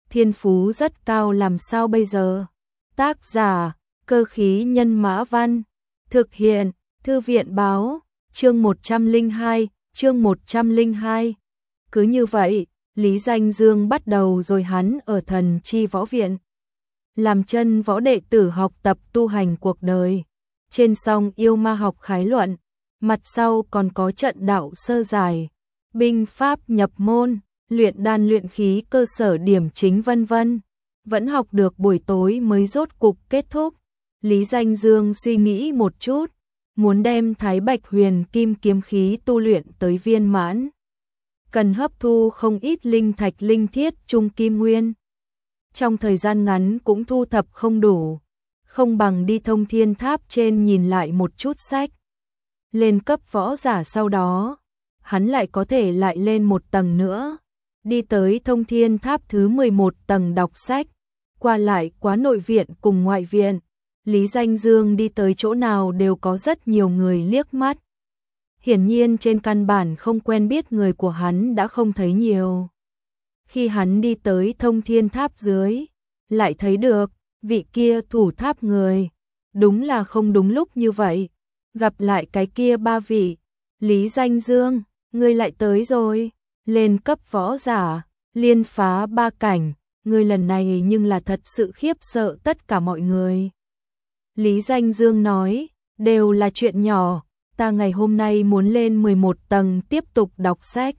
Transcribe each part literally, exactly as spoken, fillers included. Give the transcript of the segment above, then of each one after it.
thiên phú rất cao làm sao bây giờ? Tác giả, Cơ khí nhân mã văn, thực hiện, Thư viện báo, chương một trăm lẻ hai, chương một trăm lẻ hai. Cứ như vậy, Lý Danh Dương bắt đầu rồi hắn ở Thần Chi Võ Viện. Làm chân võ đệ tử học tập tu hành cuộc đời. Trên song yêu ma học khái luận, mặt sau còn có trận đạo sơ giải, binh pháp nhập môn, luyện đan luyện khí cơ sở điểm chính vân vân. Vẫn học được buổi tối mới rốt cục kết thúc. Lý Danh Dương suy nghĩ một chút, muốn đem Thái Bạch Huyền Kim kiếm khí tu luyện tới viên mãn. Cần hấp thu không ít linh thạch linh thiết trung kim nguyên. Trong thời gian ngắn cũng thu thập không đủ, không bằng đi Thông Thiên Tháp trên nhìn lại một chút sách. Lên cấp võ giả sau đó, hắn lại có thể lại lên một tầng nữa, đi tới Thông Thiên Tháp thứ mười một tầng đọc sách, qua lại quá nội viện cùng ngoại viện. Lý Danh Dương đi tới chỗ nào đều có rất nhiều người liếc mắt. Hiển nhiên trên căn bản không quen biết người của hắn đã không thấy nhiều. Khi hắn đi tới Thông Thiên Tháp dưới, lại thấy được vị kia thủ tháp người. Đúng là không đúng lúc như vậy. Gặp lại cái kia ba vị. Lý Danh Dương, ngươi lại tới rồi. Lên cấp võ giả, liên phá ba cảnh. Ngươi lần này nhưng là thật sự khiếp sợ tất cả mọi người. Lý Danh Dương nói, đều là chuyện nhỏ. Ta ngày hôm nay muốn lên mười một tầng tiếp tục đọc sách.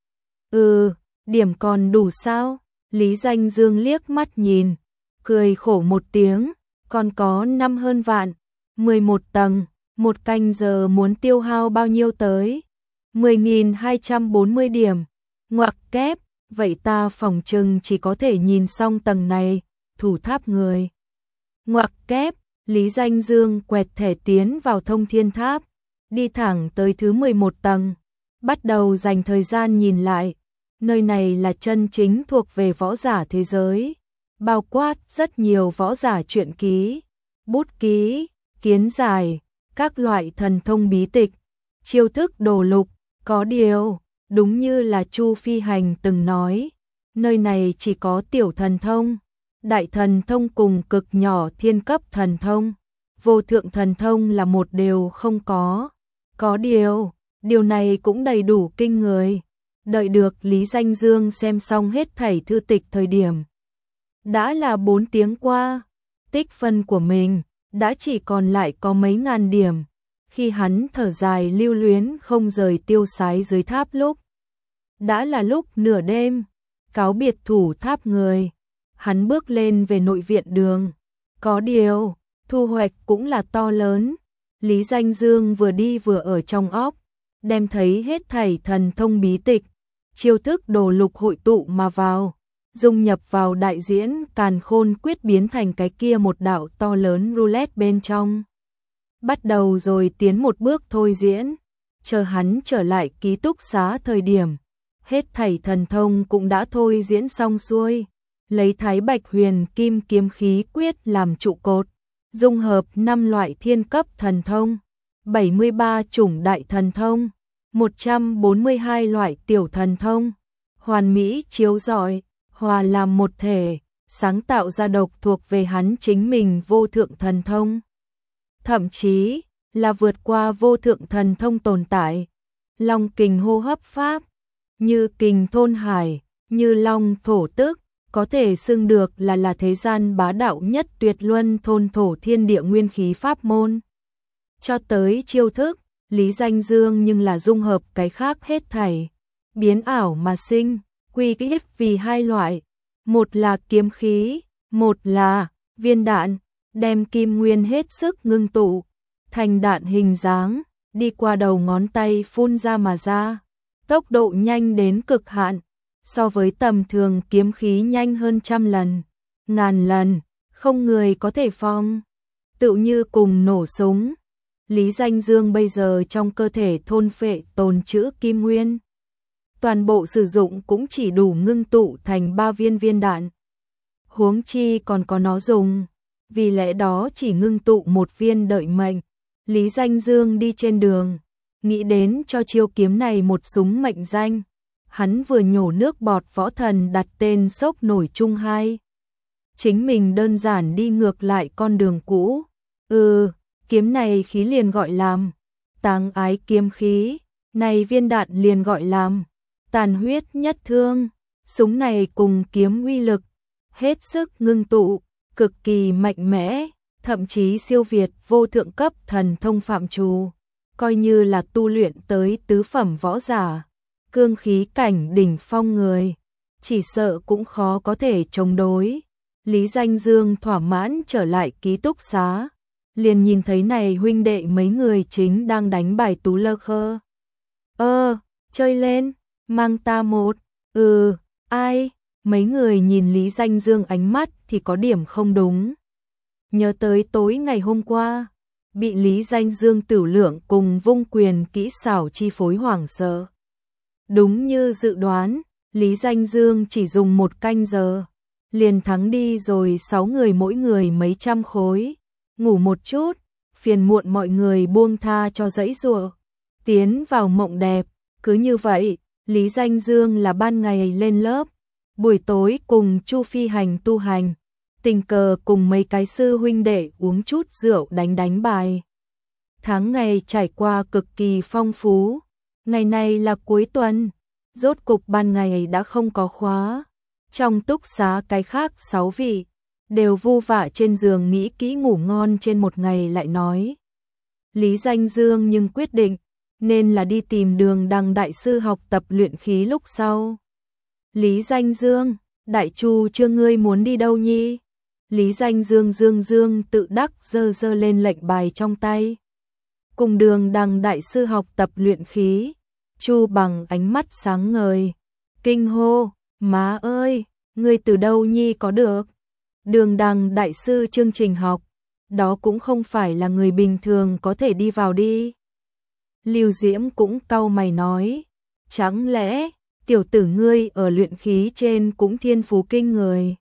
Ừ, điểm còn đủ sao? Lý Danh Dương liếc mắt nhìn, cười khổ một tiếng, còn có năm hơn vạn, mười một tầng, một canh giờ muốn tiêu hao bao nhiêu tới? mười nghìn hai trăm bốn mươi điểm. Ngoặc kép, vậy ta phỏng chừng chỉ có thể nhìn xong tầng này, thủ tháp người. Ngoặc kép, Lý Danh Dương quẹt thẻ tiến vào Thông Thiên Tháp, đi thẳng tới thứ mười một tầng, bắt đầu dành thời gian nhìn lại. Nơi này là chân chính thuộc về võ giả thế giới, bao quát rất nhiều võ giả truyện ký, bút ký, kiến giải, các loại thần thông bí tịch, chiêu thức đồ lục. Có điều, đúng như là Chu Phi Hành từng nói, nơi này chỉ có tiểu thần thông, đại thần thông cùng cực nhỏ thiên cấp thần thông, vô thượng thần thông là một điều không có. Có điều, điều này cũng đầy đủ kinh người. Đợi được Lý Danh Dương xem xong hết thảy thư tịch thời điểm, đã là bốn tiếng qua, tích phân của mình đã chỉ còn lại có mấy ngàn điểm. Khi hắn thở dài lưu luyến không rời tiêu sái dưới tháp lúc, đã là lúc nửa đêm, cáo biệt thủ tháp người, hắn bước lên về nội viện đường. Có điều, thu hoạch cũng là to lớn. Lý Danh Dương vừa đi vừa ở trong óc, đem thấy hết thảy thần thông bí tịch, chiêu thức đồ lục hội tụ mà vào, dung nhập vào đại diễn Càn Khôn Quyết biến thành cái kia một đạo to lớn roulette bên trong. Bắt đầu rồi tiến một bước thôi diễn, chờ hắn trở lại ký túc xá thời điểm, hết thảy thần thông cũng đã thôi diễn xong xuôi, lấy Thái Bạch Huyền Kim kiếm khí quyết làm trụ cột, dung hợp năm loại thiên cấp thần thông, bảy mươi ba chủng đại thần thông, một trăm bốn mươi hai loại tiểu thần thông, hoàn mỹ chiếu rọi, hòa làm một thể, sáng tạo ra độc thuộc về hắn chính mình vô thượng thần thông. Thậm chí là vượt qua vô thượng thần thông tồn tại. Long kình hô hấp pháp, như kình thôn hải, như long thổ tức, có thể xưng được là là thế gian bá đạo nhất tuyệt luân thôn thổ thiên địa nguyên khí pháp môn. Cho tới chiêu thức, Lý Danh Dương nhưng là dung hợp cái khác hết thảy, biến ảo mà sinh, quy kích vì hai loại, một là kiếm khí, một là viên đạn, đem kim nguyên hết sức ngưng tụ, thành đạn hình dáng, đi qua đầu ngón tay phun ra mà ra, tốc độ nhanh đến cực hạn, so với tầm thường kiếm khí nhanh hơn trăm lần, ngàn lần, không người có thể phong, tựu như cùng nổ súng. Lý Danh Dương bây giờ trong cơ thể thôn phệ tồn trữ kim nguyên, toàn bộ sử dụng cũng chỉ đủ ngưng tụ thành ba viên viên đạn. Huống chi còn có nó dùng, vì lẽ đó chỉ ngưng tụ một viên đợi mệnh. Lý Danh Dương đi trên đường, nghĩ đến cho chiêu kiếm này một súng mệnh danh, hắn vừa nhổ nước bọt võ thần đặt tên sốc nổi chung hai. Chính mình đơn giản đi ngược lại con đường cũ. Ừ, kiếm này khí liền gọi làm táng ái kiếm khí, này viên đạn liền gọi làm tàn huyết nhất thương. Súng này cùng kiếm uy lực hết sức ngưng tụ, cực kỳ mạnh mẽ, thậm chí siêu việt vô thượng cấp thần thông phạm trù, coi như là tu luyện tới tứ phẩm võ giả, cương khí cảnh đỉnh phong người, chỉ sợ cũng khó có thể chống đối. Lý Danh Dương thỏa mãn trở lại ký túc xá, liền nhìn thấy này huynh đệ mấy người chính đang đánh bài tú lơ khơ. Ơ, chơi lên, mang ta một, ừ, ai, mấy người nhìn Lý Danh Dương ánh mắt thì có điểm không đúng. Nhớ tới tối ngày hôm qua, bị Lý Danh Dương tửu lượng cùng vung quyền kỹ xảo chi phối hoảng sợ. Đúng như dự đoán, Lý Danh Dương chỉ dùng một canh giờ, liền thắng đi rồi sáu người mỗi người mấy trăm khối. Ngủ một chút, phiền muộn mọi người buông tha cho dãy giụa, tiến vào mộng đẹp. Cứ như vậy, Lý Danh Dương là ban ngày lên lớp, buổi tối cùng Chu Phi Hành tu hành, tình cờ cùng mấy cái sư huynh đệ uống chút rượu đánh đánh bài. Tháng ngày trải qua cực kỳ phong phú, ngày này là cuối tuần, rốt cục ban ngày đã không có khóa. Trong túc xá cái khác sáu vị, đều vu vạ trên giường nghĩ kỹ ngủ ngon trên một ngày lại nói. Lý Danh Dương nhưng quyết định, nên là đi tìm Đường Đằng đại sư học tập luyện khí lúc sau. Lý Danh Dương, đại chu chưa ngươi muốn đi đâu nhi? Lý Danh Dương dương dương tự đắc giơ giơ lên lệnh bài trong tay. Cùng Đường Đằng đại sư học tập luyện khí, Chu Bằng ánh mắt sáng ngời, kinh hô, má ơi, ngươi từ đâu nhi có được? Đường Đằng đại sư chương trình học, đó cũng không phải là người bình thường có thể đi vào đi. Lưu Diễm cũng cau mày nói, chẳng lẽ tiểu tử ngươi ở luyện khí trên cũng thiên phú kinh người?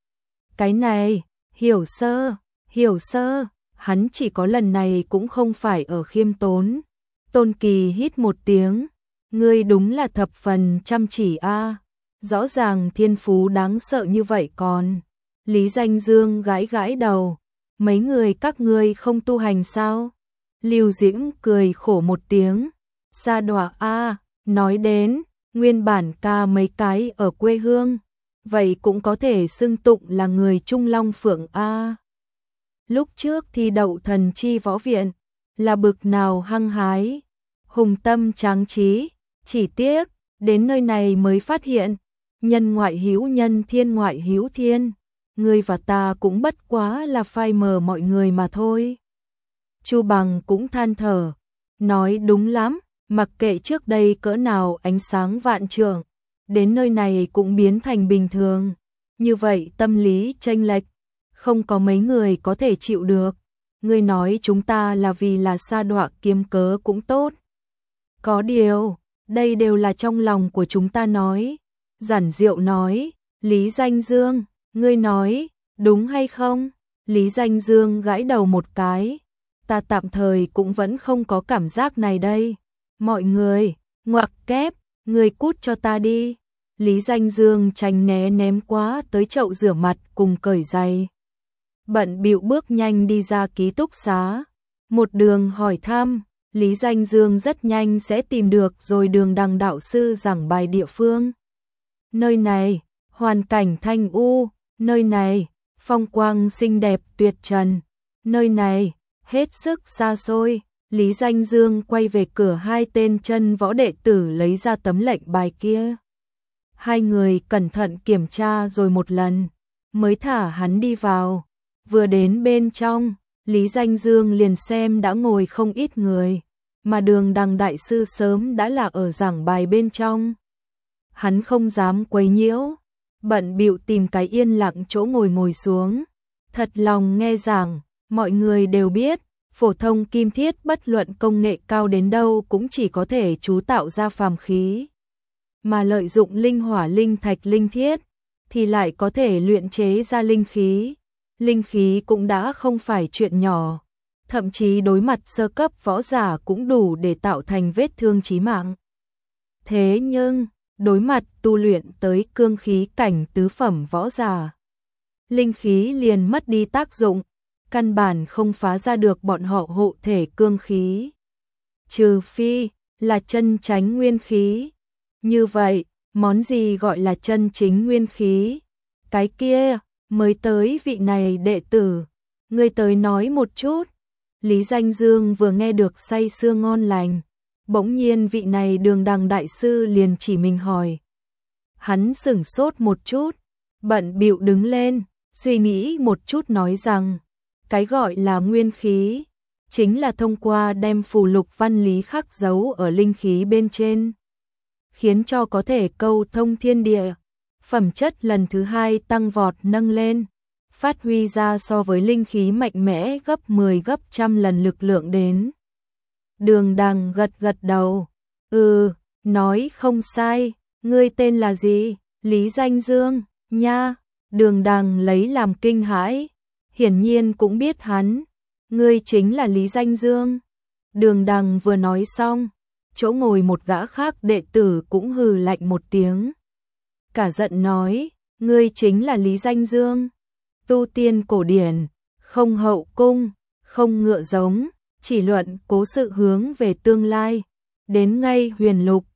Cái này, hiểu sơ, hiểu sơ, hắn chỉ có lần này cũng không phải ở khiêm tốn. Tôn Kỳ hít một tiếng, ngươi đúng là thập phần chăm chỉ a, rõ ràng thiên phú đáng sợ như vậy còn. Lý Danh Dương gãi gãi đầu, mấy người các ngươi không tu hành sao? Lưu Diễm cười khổ một tiếng, sa đọa a, nói đến, nguyên bản ca mấy cái ở quê hương, vậy cũng có thể xưng tụng là người Trung Long Phượng a. Lúc trước thi đậu thần chi võ viện, là bực nào hăng hái, hùng tâm tráng trí, chỉ tiếc, đến nơi này mới phát hiện, nhân ngoại hữu nhân thiên ngoại hữu thiên, ngươi và ta cũng bất quá là phai mờ mọi người mà thôi. Chu Bằng cũng than thở, nói đúng lắm, mặc kệ trước đây cỡ nào ánh sáng vạn trượng, đến nơi này cũng biến thành bình thường. Như vậy tâm lý chênh lệch, không có mấy người có thể chịu được. Ngươi nói chúng ta là vì là sa đọa kiếm cớ cũng tốt. Có điều, đây đều là trong lòng của chúng ta nói. Giản Diệu nói, Lý Danh Dương, ngươi nói, đúng hay không? Lý Danh Dương gãi đầu một cái. Ta tạm thời cũng vẫn không có cảm giác này đây. Mọi người, ngoặc kép, người cút cho ta đi. Lý Danh Dương tránh né ném quá tới chậu rửa mặt cùng cởi giày. Bận bịu bước nhanh đi ra ký túc xá. Một đường hỏi thăm, Lý Danh Dương rất nhanh sẽ tìm được rồi Đường Đằng đạo sư giảng bài địa phương. Nơi này, hoàn cảnh thanh u, nơi này, phong quang xinh đẹp tuyệt trần, nơi này, hết sức xa xôi. Lý Danh Dương quay về cửa hai tên chân võ đệ tử lấy ra tấm lệnh bài kia. Hai người cẩn thận kiểm tra rồi một lần, mới thả hắn đi vào. Vừa đến bên trong, Lý Danh Dương liền xem đã ngồi không ít người, mà Đường Đằng đại sư sớm đã là ở giảng bài bên trong. Hắn không dám quấy nhiễu, bận bịu tìm cái yên lặng chỗ ngồi ngồi xuống. Thật lòng nghe giảng, mọi người đều biết, phổ thông kim thiết bất luận công nghệ cao đến đâu cũng chỉ có thể chú tạo ra phàm khí. Mà lợi dụng linh hỏa linh thạch linh thiết, thì lại có thể luyện chế ra linh khí. Linh khí cũng đã không phải chuyện nhỏ, thậm chí đối mặt sơ cấp võ giả cũng đủ để tạo thành vết thương chí mạng. Thế nhưng, đối mặt tu luyện tới cương khí cảnh tứ phẩm võ giả. Linh khí liền mất đi tác dụng, căn bản không phá ra được bọn họ hộ thể cương khí. Trừ phi là chân chánh nguyên khí. Như vậy, món gì gọi là chân chính nguyên khí? Cái kia, mới tới vị này đệ tử, ngươi tới nói một chút. Lý Danh Dương vừa nghe được say sưa ngon lành, bỗng nhiên vị này Đường Đằng đại sư liền chỉ mình hỏi. Hắn sửng sốt một chút, bận bịu đứng lên, suy nghĩ một chút nói rằng, cái gọi là nguyên khí, chính là thông qua đem phù lục văn lý khắc dấu ở linh khí bên trên, khiến cho có thể câu thông thiên địa, phẩm chất lần thứ hai tăng vọt nâng lên, phát huy ra so với linh khí mạnh mẽ gấp mười gấp trăm lần lực lượng đến. Đường Đằng gật gật đầu, ừ, nói không sai, ngươi tên là gì? Lý Danh Dương, nha. Đường Đằng lấy làm kinh hãi, hiển nhiên cũng biết hắn, ngươi chính là Lý Danh Dương. Đường Đằng vừa nói xong, chỗ ngồi một gã khác đệ tử cũng hừ lạnh một tiếng. Cả giận nói, ngươi chính là Lý Danh Dương. Tu tiên cổ điển, không hậu cung, không ngựa giống, chỉ luận cố sự hướng về tương lai, đến ngay huyền lục,